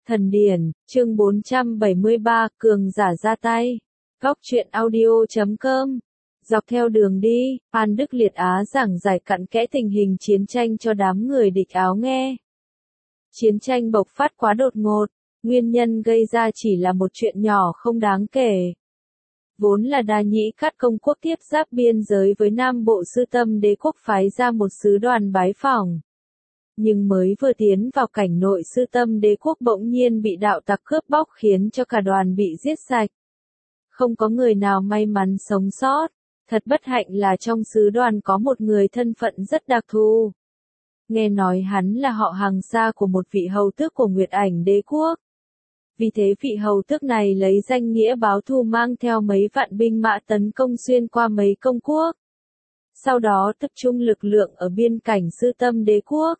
Thần điển, chương 473, cường giả ra tay. Góc truyện audio.com. Dọc theo đường đi, An Đức Liệt Á giảng giải cặn kẽ tình hình chiến tranh cho đám người địch Áo nghe. Chiến tranh bộc phát quá đột ngột, nguyên nhân gây ra chỉ là một chuyện nhỏ không đáng kể. Vốn là Đa Nhĩ Cát công quốc tiếp giáp biên giới với Nam Bộ Sư Tâm Đế quốc phái ra một sứ đoàn bái phỏng. Nhưng mới vừa tiến vào cảnh nội Sư Tâm Đế quốc bỗng nhiên bị đạo tặc cướp bóc khiến cho cả đoàn bị giết sạch. Không có người nào may mắn sống sót, thật bất hạnh là trong sứ đoàn có một người thân phận rất đặc thù. Nghe nói hắn là họ hàng xa của một vị hầu tước của Nguyệt Ảnh Đế quốc. Vì thế vị hầu tước này lấy danh nghĩa báo thù mang theo mấy vạn binh mã tấn công xuyên qua mấy công quốc. Sau đó tập trung lực lượng ở biên cảnh Sư Tâm Đế quốc.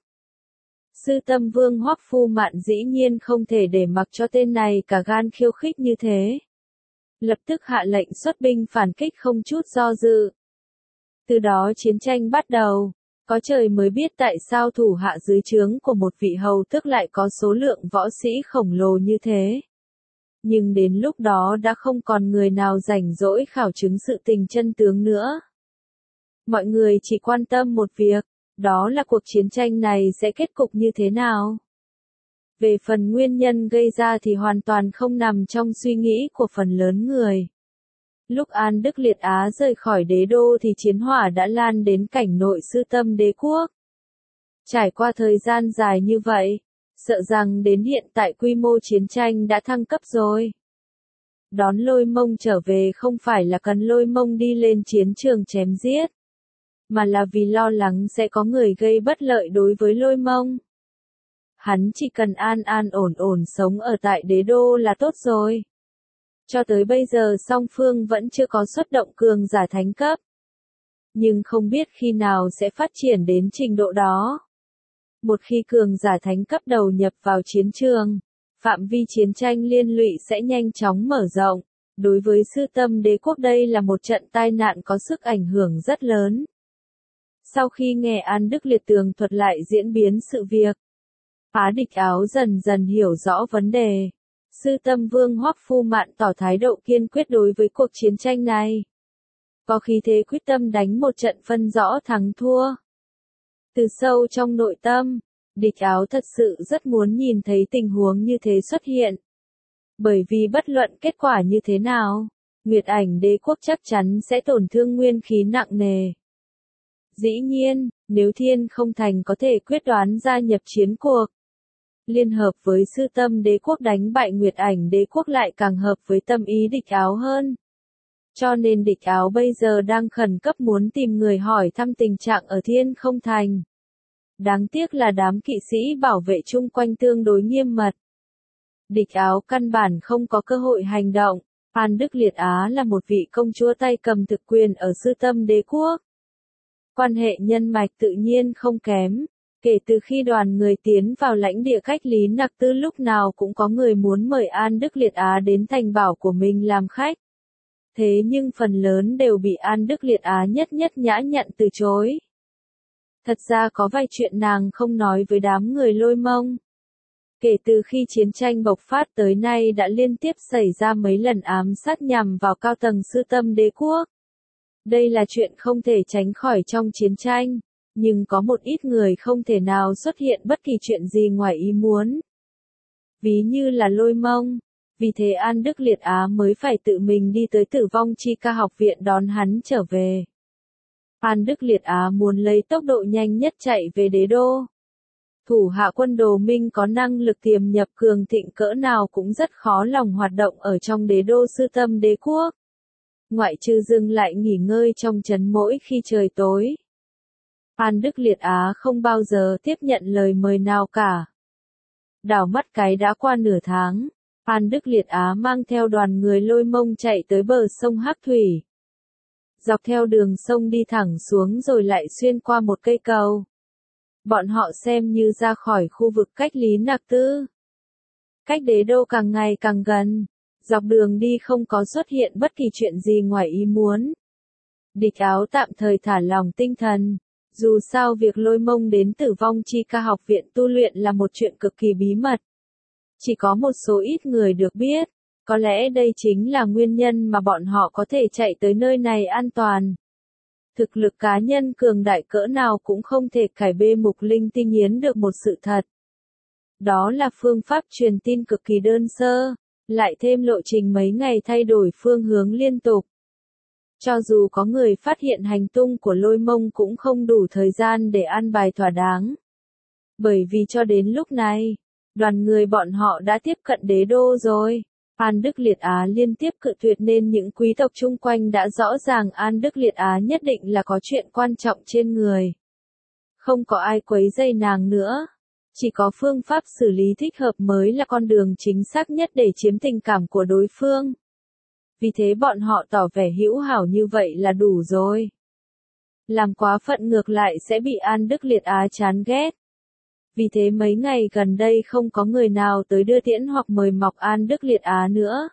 Sư Tâm Vương Hoắc Phu Mạn dĩ nhiên không thể để mặc cho tên này cả gan khiêu khích như thế. Lập tức hạ lệnh xuất binh phản kích không chút do dự. Từ đó chiến tranh bắt đầu. Có trời mới biết tại sao thủ hạ dưới trướng của một vị hầu tước lại có số lượng võ sĩ khổng lồ như thế. Nhưng đến lúc đó đã không còn người nào rảnh rỗi khảo chứng sự tình chân tướng nữa. Mọi người chỉ quan tâm một việc, đó là cuộc chiến tranh này sẽ kết cục như thế nào. Về phần nguyên nhân gây ra thì hoàn toàn không nằm trong suy nghĩ của phần lớn người. Lúc An Đức Liệt Á rời khỏi đế đô thì chiến hỏa đã lan đến cảnh nội Sư Tâm Đế quốc. Trải qua thời gian dài như vậy, sợ rằng đến hiện tại quy mô chiến tranh đã thăng cấp rồi. Đón Lôi Mông trở về không phải là cần Lôi Mông đi lên chiến trường chém giết, mà là vì lo lắng sẽ có người gây bất lợi đối với Lôi Mông. Hắn chỉ cần an an ổn ổn sống ở tại đế đô là tốt rồi. Cho tới bây giờ song phương vẫn chưa có xuất động cường giả thánh cấp. Nhưng không biết khi nào sẽ phát triển đến trình độ đó. Một khi cường giả thánh cấp đầu nhập vào chiến trường, phạm vi chiến tranh liên lụy sẽ nhanh chóng mở rộng. Đối với Sư Tâm Đế quốc đây là một trận tai nạn có sức ảnh hưởng rất lớn. Sau khi nghe An Đức Liệt tường thuật lại diễn biến sự việc, Phá Địch Áo dần dần hiểu rõ vấn đề. Sư Tâm Vương Hoắc Phu Mạn tỏ thái độ kiên quyết đối với cuộc chiến tranh này. Có khí thế quyết tâm đánh một trận phân rõ thắng thua. Từ sâu trong nội tâm, Địch Áo thật sự rất muốn nhìn thấy tình huống như thế xuất hiện. Bởi vì bất luận kết quả như thế nào, Nguyệt Ảnh Đế quốc chắc chắn sẽ tổn thương nguyên khí nặng nề. Dĩ nhiên, nếu Thiên Không Thành có thể quyết đoán gia nhập chiến cuộc, liên hợp với Sư Tâm Đế quốc đánh bại Nguyệt Ảnh Đế quốc lại càng hợp với tâm ý Địch Áo hơn. Cho nên Địch Áo bây giờ đang khẩn cấp muốn tìm người hỏi thăm tình trạng ở Thiên Không Thành. Đáng tiếc là đám kỵ sĩ bảo vệ chung quanh tương đối nghiêm mật. Địch Áo căn bản không có cơ hội hành động. An Đức Liệt Á là một vị công chúa tay cầm thực quyền ở Sư Tâm Đế quốc. Quan hệ nhân mạch tự nhiên không kém. Kể từ khi đoàn người tiến vào lãnh địa cách Lý Nặc Tư lúc nào cũng có người muốn mời An Đức Liệt Á đến thành bảo của mình làm khách. Thế nhưng phần lớn đều bị An Đức Liệt Á nhất nhã nhặn từ chối. Thật ra có vài chuyện nàng không nói với đám người Lôi Mông. Kể từ khi chiến tranh bộc phát tới nay đã liên tiếp xảy ra mấy lần ám sát nhằm vào cao tầng Sư Tâm Đế quốc. Đây là chuyện không thể tránh khỏi trong chiến tranh. Nhưng có một ít người không thể nào xuất hiện bất kỳ chuyện gì ngoài ý muốn. Ví như là Lôi Mông. Vì thế An Đức Liệt Á mới phải tự mình đi tới Tử Vong Chi Ca học viện đón hắn trở về. An Đức Liệt Á muốn lấy tốc độ nhanh nhất chạy về đế đô. Thủ hạ quân Đồ Minh có năng lực tiềm nhập cường thịnh cỡ nào cũng rất khó lòng hoạt động ở trong đế đô Sư Tâm Đế quốc. Ngoại trừ dừng lại nghỉ ngơi trong trấn mỗi khi trời tối. An Đức Liệt Á không bao giờ tiếp nhận lời mời nào cả. Đảo mắt cái đã qua nửa tháng, An Đức Liệt Á mang theo đoàn người Lôi Mông chạy tới bờ sông Hắc Thủy. Dọc theo đường sông đi thẳng xuống rồi lại xuyên qua một cây cầu. Bọn họ xem như ra khỏi khu vực cách Lý Nặc Tư. Cách đế đô càng ngày càng gần, dọc đường đi không có xuất hiện bất kỳ chuyện gì ngoài ý muốn. Địch Áo tạm thời thả lòng tinh thần. Dù sao việc Lôi Mông đến Tử Vong Chi Ca học viện tu luyện là một chuyện cực kỳ bí mật. Chỉ có một số ít người được biết. Có lẽ đây chính là nguyên nhân mà bọn họ có thể chạy tới nơi này an toàn. Thực lực cá nhân cường đại cỡ nào cũng không thể cải bê mục linh tinh yến được một sự thật. Đó là phương pháp truyền tin cực kỳ đơn sơ, lại thêm lộ trình mấy ngày thay đổi phương hướng liên tục. Cho dù có người phát hiện hành tung của Lôi Mông cũng không đủ thời gian để an bài thỏa đáng. Bởi vì cho đến lúc này, đoàn người bọn họ đã tiếp cận đế đô rồi. An Đức Liệt Á liên tiếp cự tuyệt nên những quý tộc chung quanh đã rõ ràng An Đức Liệt Á nhất định là có chuyện quan trọng trên người. Không có ai quấy rầy nàng nữa. Chỉ có phương pháp xử lý thích hợp mới là con đường chính xác nhất để chiếm tình cảm của đối phương. Vì thế bọn họ tỏ vẻ hữu hảo như vậy là đủ rồi. Làm quá phận ngược lại sẽ bị An Đức Liệt Á chán ghét. Vì thế mấy ngày gần đây không có người nào tới đưa tiễn hoặc mời mọc An Đức Liệt Á nữa.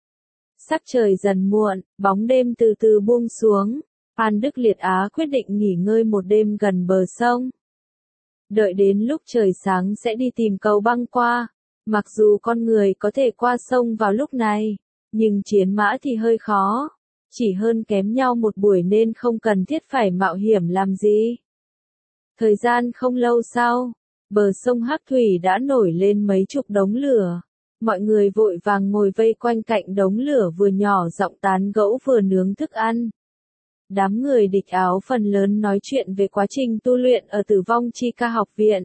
Sắc trời dần muộn, bóng đêm từ từ buông xuống. An Đức Liệt Á quyết định nghỉ ngơi một đêm gần bờ sông. Đợi đến lúc trời sáng sẽ đi tìm cầu băng qua. Mặc dù con người có thể qua sông vào lúc này, nhưng chiến mã thì hơi khó. Chỉ hơn kém nhau một buổi nên không cần thiết phải mạo hiểm làm gì. Thời gian không lâu sau, bờ sông Hắc Thủy đã nổi lên mấy chục đống lửa. Mọi người vội vàng ngồi vây quanh cạnh đống lửa vừa nhỏ giọng tán gẫu vừa nướng thức ăn. Đám người địch áo phần lớn nói chuyện về quá trình tu luyện ở Tử Vong Chi Ca học viện.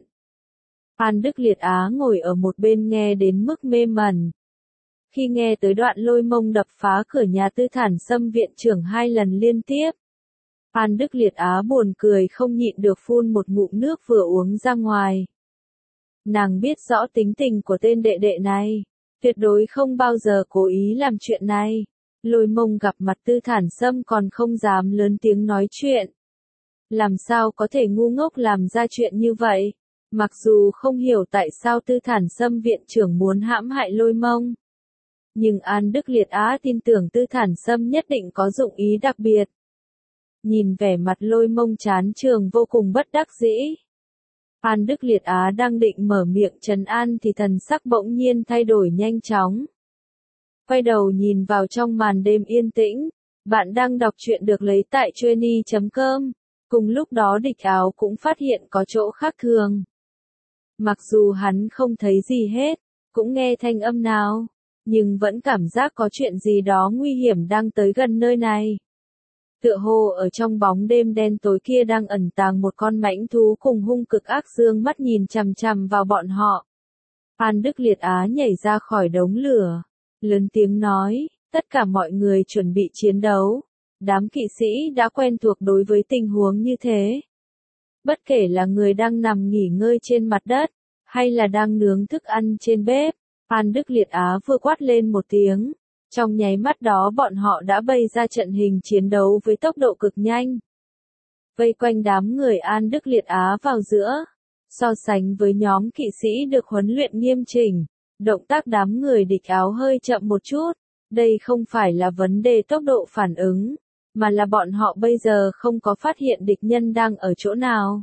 An Đức Liệt Á ngồi ở một bên nghe đến mức mê mẩn. Khi nghe tới đoạn Lôi Mông đập phá cửa nhà Tư Thản Sâm viện trưởng 2 lần liên tiếp, An Đức Liệt Á buồn cười không nhịn được phun một ngụm nước vừa uống ra ngoài. Nàng biết rõ tính tình của tên đệ đệ này, tuyệt đối không bao giờ cố ý làm chuyện này. Lôi Mông gặp mặt Tư Thản Sâm còn không dám lớn tiếng nói chuyện. Làm sao có thể ngu ngốc làm ra chuyện như vậy? Mặc dù không hiểu tại sao Tư Thản Sâm viện trưởng muốn hãm hại Lôi Mông. Nhưng An Đức Liệt Á tin tưởng Tư Thản Sâm nhất định có dụng ý đặc biệt. Nhìn vẻ mặt Lôi Mông chán trường vô cùng bất đắc dĩ. An Đức Liệt Á đang định mở miệng trấn an thì thần sắc bỗng nhiên thay đổi nhanh chóng. Quay đầu nhìn vào trong màn đêm yên tĩnh, bạn đang đọc truyện được lấy tại Chueny.com. Cùng lúc đó địch áo cũng phát hiện có chỗ khác thường. Mặc dù hắn không thấy gì hết, cũng nghe thanh âm nào, nhưng vẫn cảm giác có chuyện gì đó nguy hiểm đang tới gần nơi này. Tựa hồ ở trong bóng đêm đen tối kia đang ẩn tàng một con mãnh thú cùng hung cực ác dương mắt nhìn chằm chằm vào bọn họ. An Đức Liệt Á nhảy ra khỏi đống lửa, lớn tiếng nói, tất cả mọi người chuẩn bị chiến đấu. Đám kỵ sĩ đã quen thuộc đối với tình huống như thế. Bất kể là người đang nằm nghỉ ngơi trên mặt đất, hay là đang nướng thức ăn trên bếp, An Đức Liệt Á vừa quát lên một tiếng. Trong nháy mắt đó bọn họ đã bày ra trận hình chiến đấu với tốc độ cực nhanh. Vây quanh đám người An Đức Liệt Á vào giữa. So sánh với nhóm kỵ sĩ được huấn luyện nghiêm chỉnh, động tác đám người địch áo hơi chậm một chút. Đây không phải là vấn đề tốc độ phản ứng, mà là bọn họ bây giờ không có phát hiện địch nhân đang ở chỗ nào.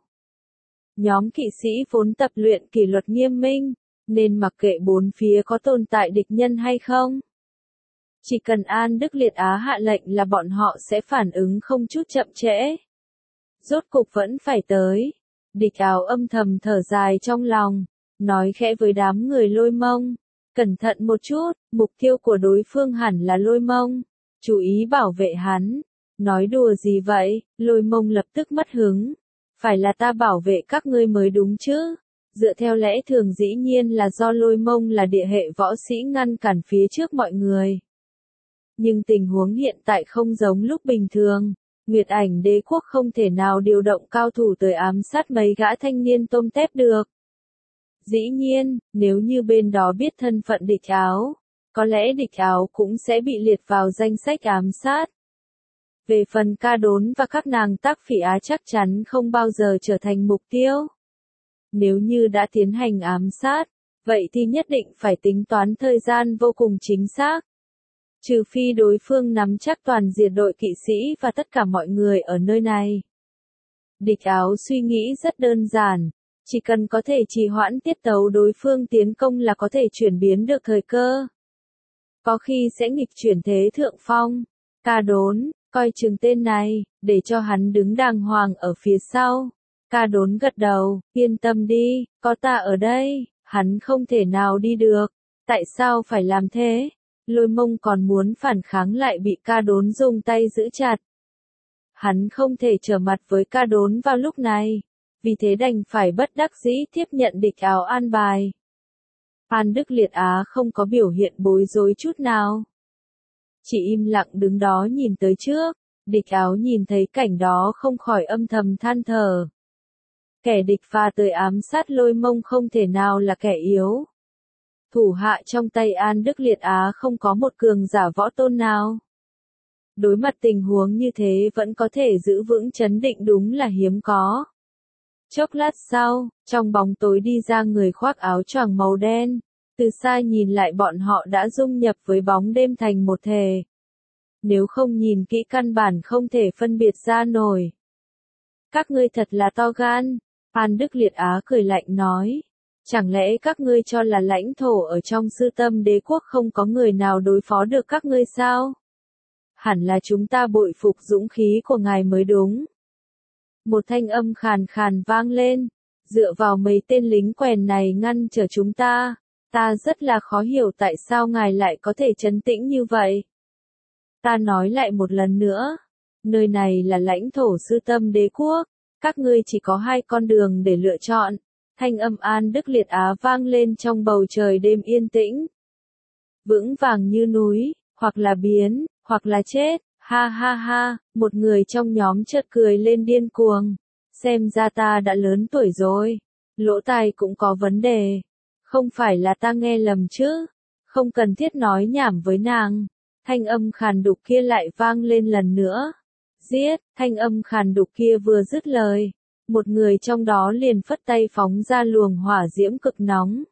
Nhóm kỵ sĩ vốn tập luyện kỷ luật nghiêm minh, nên mặc kệ bốn phía có tồn tại địch nhân hay không. Chỉ cần An Đức Liệt Á hạ lệnh là bọn họ sẽ phản ứng không chút chậm trễ. Rốt cục vẫn phải tới. Địch áo âm thầm thở dài trong lòng, nói khẽ với đám người Lôi Mông. Cẩn thận một chút, mục tiêu của đối phương hẳn là Lôi Mông. Chú ý bảo vệ hắn. Nói đùa gì vậy, Lôi Mông lập tức mất hứng. Phải là ta bảo vệ các ngươi mới đúng chứ. Dựa theo lẽ thường dĩ nhiên là do Lôi Mông là địa hệ võ sĩ ngăn cản phía trước mọi người. Nhưng tình huống hiện tại không giống lúc bình thường. Nguyệt Ảnh Đế quốc không thể nào điều động cao thủ tới ám sát mấy gã thanh niên tôm tép được. Dĩ nhiên, nếu như bên đó biết thân phận địch áo, có lẽ địch áo cũng sẽ bị liệt vào danh sách ám sát. Về phần Ca Đốn và các nàng Tác Phỉ Á chắc chắn không bao giờ trở thành mục tiêu. Nếu như đã tiến hành ám sát, vậy thì nhất định phải tính toán thời gian vô cùng chính xác. Trừ phi đối phương nắm chắc toàn diệt đội kỵ sĩ và tất cả mọi người ở nơi này. Địch áo suy nghĩ rất đơn giản, Chỉ cần có thể trì hoãn tiết tấu đối phương tiến công là có thể chuyển biến được thời cơ. Có khi sẽ nghịch chuyển thế thượng phong. Ca Đốn, coi chừng tên này, để cho hắn đứng đàng hoàng ở phía sau. Ca Đốn gật đầu, yên tâm đi, có ta ở đây, hắn không thể nào đi được. Tại sao phải làm thế? Lôi Mông còn muốn phản kháng lại bị Ca Đốn dùng tay giữ chặt. Hắn không thể trở mặt với Ca Đốn vào lúc này, vì thế đành phải bất đắc dĩ tiếp nhận địch áo an bài. An Đức Liệt Á không có biểu hiện bối rối chút nào. Chỉ im lặng đứng đó nhìn tới trước, địch áo nhìn thấy cảnh đó không khỏi âm thầm than thở. Kẻ địch pha tới ám sát Lôi Mông không thể nào là kẻ yếu. Thủ hạ trong tay An Đức Liệt Á không có một cường giả võ tôn nào. Đối mặt tình huống như thế vẫn có thể giữ vững trấn định đúng là hiếm có. Chốc lát sau, trong bóng tối đi ra người khoác áo choàng màu đen, từ xa nhìn lại bọn họ đã dung nhập với bóng đêm thành một thể. Nếu không nhìn kỹ căn bản không thể phân biệt ra nổi. Các ngươi thật là to gan, An Đức Liệt Á cười lạnh nói. Chẳng lẽ các ngươi cho là lãnh thổ ở trong Sư Tâm Đế quốc không có người nào đối phó được các ngươi sao? Hẳn là chúng ta bội phục dũng khí của ngài mới đúng. Một thanh âm khàn khàn vang lên, dựa vào mấy tên lính quèn này ngăn trở chúng ta rất là khó hiểu tại sao ngài lại có thể trấn tĩnh như vậy. Ta nói lại một lần nữa, nơi này là lãnh thổ Sư Tâm Đế quốc, các ngươi chỉ có hai con đường để lựa chọn. Thanh âm An Đức Liệt Á vang lên trong bầu trời đêm yên tĩnh. Vững vàng như núi, hoặc là biến, hoặc là chết, ha ha ha, một người trong nhóm chợt cười lên điên cuồng. Xem ra ta đã lớn tuổi rồi, lỗ tai cũng có vấn đề. Không phải là ta nghe lầm chứ, không cần thiết nói nhảm với nàng. Thanh âm khàn đục kia lại vang lên lần nữa. Giết, thanh âm khàn đục kia vừa dứt lời. Một người trong đó liền phất tay phóng ra luồng hỏa diễm cực nóng.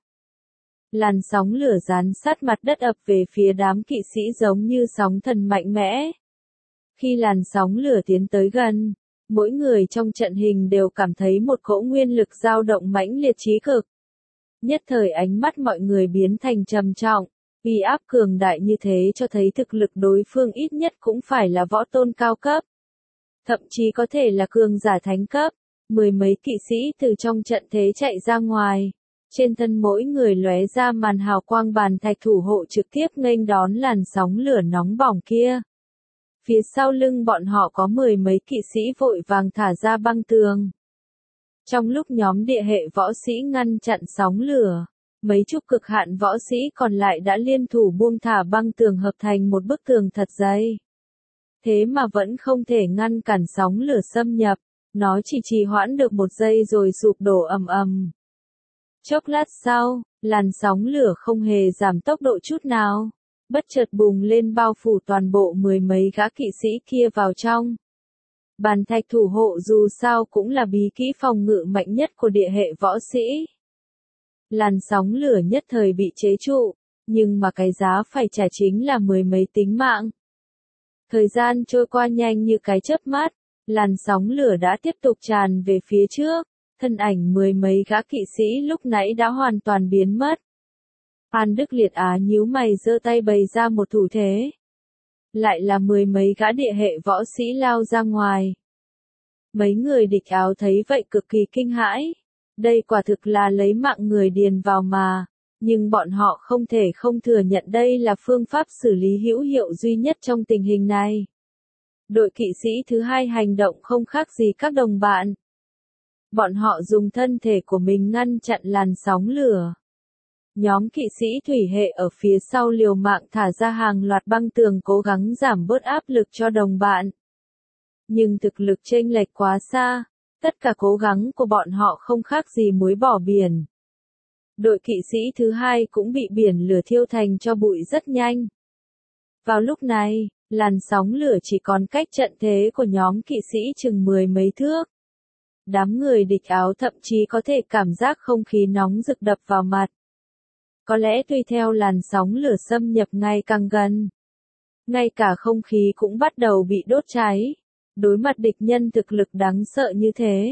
Làn sóng lửa dán sát mặt đất ập về phía đám kỵ sĩ giống như sóng thần mạnh mẽ. Khi làn sóng lửa tiến tới gần, mỗi người trong trận hình đều cảm thấy một cỗ nguyên lực dao động mãnh liệt chí cực. Nhất thời ánh mắt mọi người biến thành trầm trọng, uy áp cường đại như thế cho thấy thực lực đối phương ít nhất cũng phải là võ tôn cao cấp. Thậm chí có thể là cường giả thánh cấp. Mười mấy kỵ sĩ từ trong trận thế chạy ra ngoài. Trên thân mỗi người lóe ra màn hào quang bàn thạch thủ hộ trực tiếp nghênh đón làn sóng lửa nóng bỏng kia. Phía sau lưng bọn họ có mười mấy kỵ sĩ vội vàng thả ra băng tường. Trong lúc nhóm địa hệ võ sĩ ngăn chặn sóng lửa, mấy chục cực hạn võ sĩ còn lại đã liên thủ buông thả băng tường hợp thành một bức tường thật dày. Thế mà vẫn không thể ngăn cản sóng lửa xâm nhập. Nó chỉ trì hoãn được một giây rồi sụp đổ ầm ầm. Chốc lát sau, làn sóng lửa không hề giảm tốc độ chút nào, bất chợt bùng lên bao phủ toàn bộ mười mấy gã kỵ sĩ kia vào trong. Bàn thạch thủ hộ dù sao cũng là bí kỹ phòng ngự mạnh nhất của địa hệ võ sĩ. Làn sóng lửa nhất thời bị chế trụ, nhưng mà cái giá phải trả chính là mười mấy tính mạng. Thời gian trôi qua nhanh như cái chớp mắt. Làn sóng lửa đã tiếp tục tràn về phía trước, thân ảnh mười mấy gã kỵ sĩ lúc nãy đã hoàn toàn biến mất. An Đức Liệt Á nhíu mày giơ tay bày ra một thủ thế. Lại là mười mấy gã địa hệ võ sĩ lao ra ngoài. Mấy người địch áo thấy vậy cực kỳ kinh hãi. Đây quả thực là lấy mạng người điền vào mà, nhưng bọn họ không thể không thừa nhận đây là phương pháp xử lý hữu hiệu duy nhất trong tình hình này. Đội kỵ sĩ thứ hai hành động không khác gì các đồng bạn. Bọn họ dùng thân thể của mình ngăn chặn làn sóng lửa. Nhóm kỵ sĩ thủy hệ ở phía sau liều mạng thả ra hàng loạt băng tường cố gắng giảm bớt áp lực cho đồng bạn. Nhưng thực lực chênh lệch quá xa, tất cả cố gắng của bọn họ không khác gì muối bỏ biển. Đội kỵ sĩ thứ hai cũng bị biển lửa thiêu thành tro bụi rất nhanh. Vào lúc này, làn sóng lửa chỉ còn cách trận thế của nhóm kỵ sĩ chừng mười mấy thước. Đám người địch áo thậm chí có thể cảm giác không khí nóng rực đập vào mặt. Có lẽ tùy theo làn sóng lửa xâm nhập ngày càng gần, ngay cả không khí cũng bắt đầu bị đốt cháy. Đối mặt địch nhân thực lực đáng sợ như thế,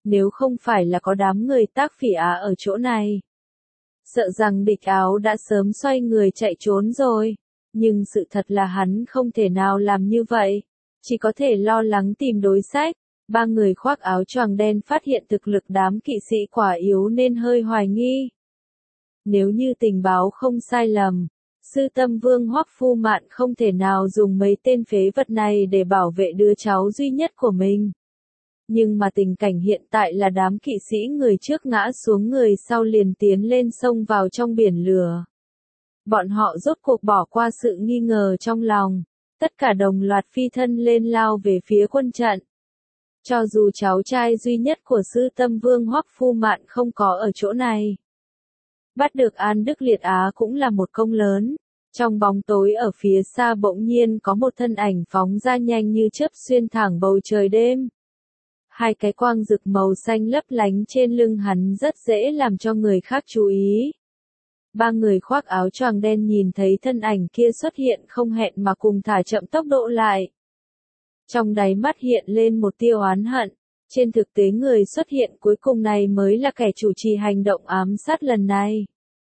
nếu không phải là có đám người Tác Phỉ Á ở chỗ này. Sợ rằng Địch Áo đã sớm xoay người chạy trốn rồi, nhưng sự thật là hắn không thể nào làm như vậy, chỉ có thể lo lắng tìm đối sách. Ba người khoác áo choàng đen phát hiện thực lực đám kỵ sĩ quả yếu nên hơi hoài nghi. Nếu như tình báo không sai lầm, Sư Tâm Vương Hoắc Phu Mạn không thể nào dùng mấy tên phế vật này để bảo vệ đứa cháu duy nhất của mình. Nhưng mà tình cảnh hiện tại là đám kỵ sĩ người trước ngã xuống người sau liền tiến lên xông vào trong biển lửa. Bọn họ rốt cuộc bỏ qua sự nghi ngờ trong lòng, tất cả đồng loạt phi thân lên lao về phía quân trận. Cho dù cháu trai duy nhất của Sư Tâm Vương Hoắc Phu Mạn không có ở chỗ này. Bắt được An Đức Liệt Á cũng là một công lớn. Trong bóng tối ở phía xa bỗng nhiên có một thân ảnh phóng ra nhanh như chớp xuyên thẳng bầu trời đêm. Hai cái quang rực màu xanh lấp lánh trên lưng hắn rất dễ làm cho người khác chú ý. Ba người khoác áo choàng đen nhìn thấy thân ảnh kia xuất hiện không hẹn mà cùng thả chậm tốc độ lại. Trong đáy mắt hiện lên một tia oán hận, trên thực tế người xuất hiện cuối cùng này mới là kẻ chủ trì hành động ám sát lần này.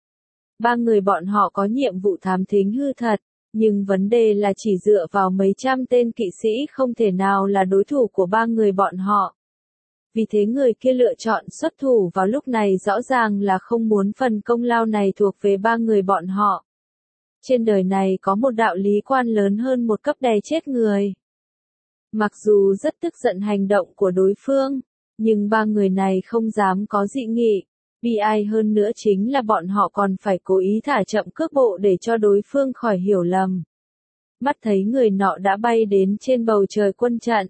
Ba người bọn họ có nhiệm vụ thám thính hư thật, nhưng vấn đề là chỉ dựa vào mấy trăm tên kỵ sĩ không thể nào là đối thủ của ba người bọn họ. Vì thế người kia lựa chọn xuất thủ vào lúc này rõ ràng là không muốn phần công lao này thuộc về ba người bọn họ. Trên đời này có một đạo lý quan lớn hơn một cấp đè chết người. Mặc dù rất tức giận hành động của đối phương, nhưng ba người này không dám có dị nghị. Bi ai hơn nữa chính là bọn họ còn phải cố ý thả chậm cước bộ để cho đối phương khỏi hiểu lầm. Mắt thấy người nọ đã bay đến trên bầu trời quân trận.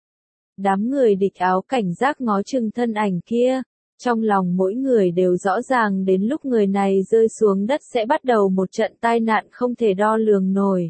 Đám người Địch Áo cảnh giác ngó chừng thân ảnh kia, trong lòng mỗi người đều rõ ràng đến lúc người này rơi xuống đất sẽ bắt đầu một trận tai nạn không thể đo lường nổi.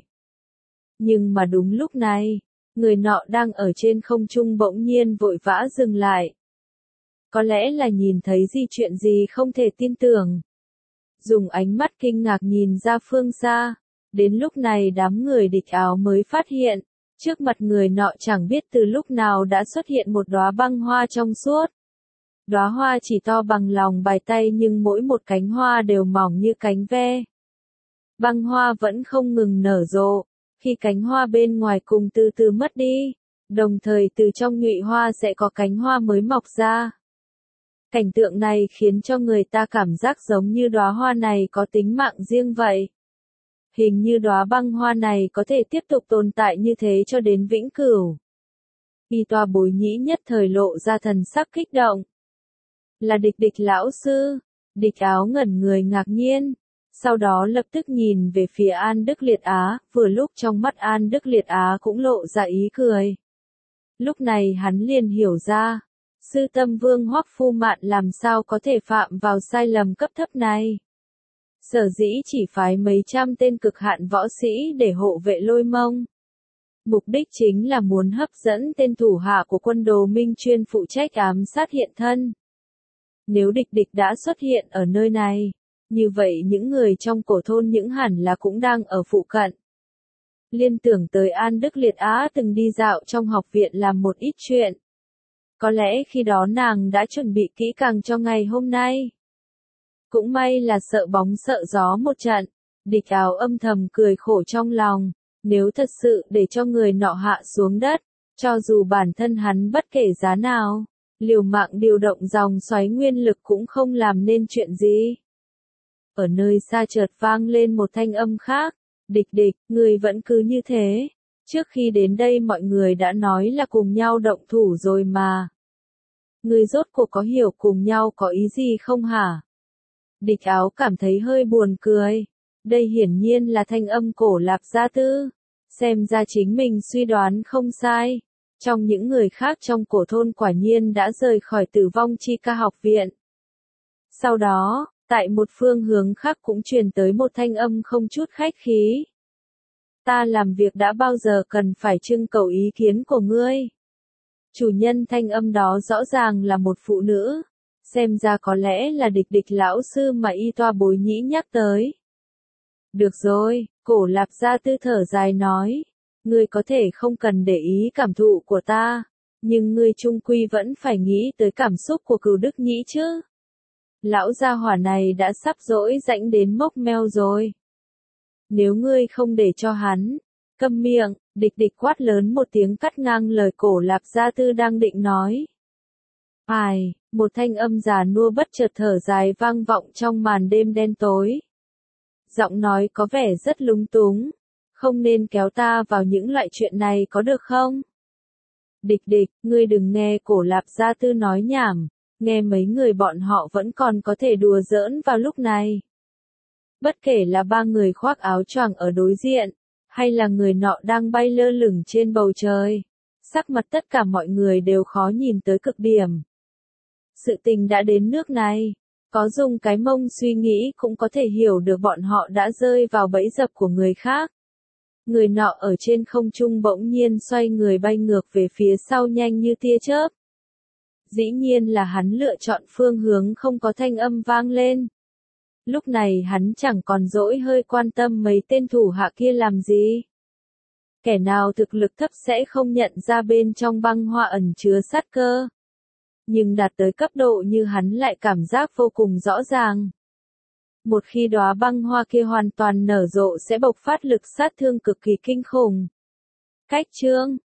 Nhưng mà đúng lúc này, người nọ đang ở trên không trung bỗng nhiên vội vã dừng lại. Có lẽ là nhìn thấy chuyện gì không thể tin tưởng. Dùng ánh mắt kinh ngạc nhìn ra phương xa, đến lúc này đám người Địch Áo mới phát hiện, trước mặt người nọ chẳng biết từ lúc nào đã xuất hiện một đóa băng hoa trong suốt. Đóa hoa chỉ to bằng lòng bàn tay nhưng mỗi một cánh hoa đều mỏng như cánh ve. Băng hoa vẫn không ngừng nở rộ, khi cánh hoa bên ngoài cùng từ từ mất đi, đồng thời từ trong nhụy hoa sẽ có cánh hoa mới mọc ra. Cảnh tượng này khiến cho người ta cảm giác giống như đóa hoa này có tính mạng riêng vậy. Hình như đóa băng hoa này có thể tiếp tục tồn tại như thế cho đến vĩnh cửu. Y Toa Bối Nhĩ nhất thời lộ ra thần sắc kích động. Là Địch lão sư. Địch Áo ngẩn người ngạc nhiên. Sau đó lập tức nhìn về phía An Đức Liệt Á, vừa lúc trong mắt An Đức Liệt Á cũng lộ ra ý cười. Lúc này hắn liền hiểu ra, Sư Tâm Vương Hoắc Phu Mạn làm sao có thể phạm vào sai lầm cấp thấp này. Sở dĩ chỉ phái mấy trăm tên cực hạn võ sĩ để hộ vệ Lôi Mông. Mục đích chính là muốn hấp dẫn tên thủ hạ của quân Đồ Minh chuyên phụ trách ám sát hiện thân. Nếu địch đã xuất hiện ở nơi này, như vậy những người trong cổ thôn những hẳn là cũng đang ở phụ cận. Liên tưởng tới An Đức Liệt Á từng đi dạo trong học viện làm một ít chuyện. Có lẽ khi đó nàng đã chuẩn bị kỹ càng cho ngày hôm nay. Cũng may là sợ bóng sợ gió một trận, Địch Áo âm thầm cười khổ trong lòng, nếu thật sự để cho người nọ hạ xuống đất, cho dù bản thân hắn bất kể giá nào, liều mạng điều động dòng xoáy nguyên lực cũng không làm nên chuyện gì. Ở nơi xa chợt vang lên một thanh âm khác, Địch, người vẫn cứ như thế, trước khi đến đây mọi người đã nói là cùng nhau động thủ rồi mà. Người rốt cuộc có hiểu cùng nhau có ý gì không hả? Địch Áo cảm thấy hơi buồn cười. Đây hiển nhiên là thanh âm Cổ Lạp Gia Tư. Xem ra chính mình suy đoán không sai. Trong những người khác trong cổ thôn quả nhiên đã rời khỏi Tử Vong Chi Ca học viện. Sau đó, tại một phương hướng khác cũng truyền tới một thanh âm không chút khách khí. Ta làm việc đã bao giờ cần phải trưng cầu ý kiến của ngươi. Chủ nhân thanh âm đó rõ ràng là một phụ nữ. Xem ra có lẽ là địch lão sư mà Y Toa Bối Nhĩ nhắc tới. Được rồi, Cổ Lạp Gia Tư thở dài nói. Ngươi có thể không cần để ý cảm thụ của ta. Nhưng ngươi chung quy vẫn phải nghĩ tới cảm xúc của Cửu Đức Nhĩ chứ. Lão gia hỏa này đã sắp dỗi rãnh đến mốc meo rồi. Nếu ngươi không để cho hắn, câm miệng, Địch Địch quát lớn một tiếng cắt ngang lời Cổ Lạp Gia Tư đang định nói. Ai, một thanh âm già nua bất chợt thở dài vang vọng trong màn đêm đen tối. Giọng nói có vẻ rất lúng túng. Không nên kéo ta vào những loại chuyện này có được không? Địch Địch, ngươi đừng nghe Cổ Lạp Gia Tư nói nhảm, nghe mấy người bọn họ vẫn còn có thể đùa giỡn vào lúc này. Bất kể là ba người khoác áo choàng ở đối diện, hay là người nọ đang bay lơ lửng trên bầu trời, sắc mặt tất cả mọi người đều khó nhìn tới cực điểm. Sự tình đã đến nước này, có dùng cái mông suy nghĩ cũng có thể hiểu được bọn họ đã rơi vào bẫy dập của người khác. Người nọ ở trên không trung bỗng nhiên xoay người bay ngược về phía sau nhanh như tia chớp. Dĩ nhiên là hắn lựa chọn phương hướng không có thanh âm vang lên. Lúc này hắn chẳng còn dỗi hơi quan tâm mấy tên thủ hạ kia làm gì. Kẻ nào thực lực thấp sẽ không nhận ra bên trong băng hoa ẩn chứa sát cơ. Nhưng đạt tới cấp độ như hắn lại cảm giác vô cùng rõ ràng. Một khi đóa băng hoa kia hoàn toàn nở rộ sẽ bộc phát lực sát thương cực kỳ kinh khủng. Cách chương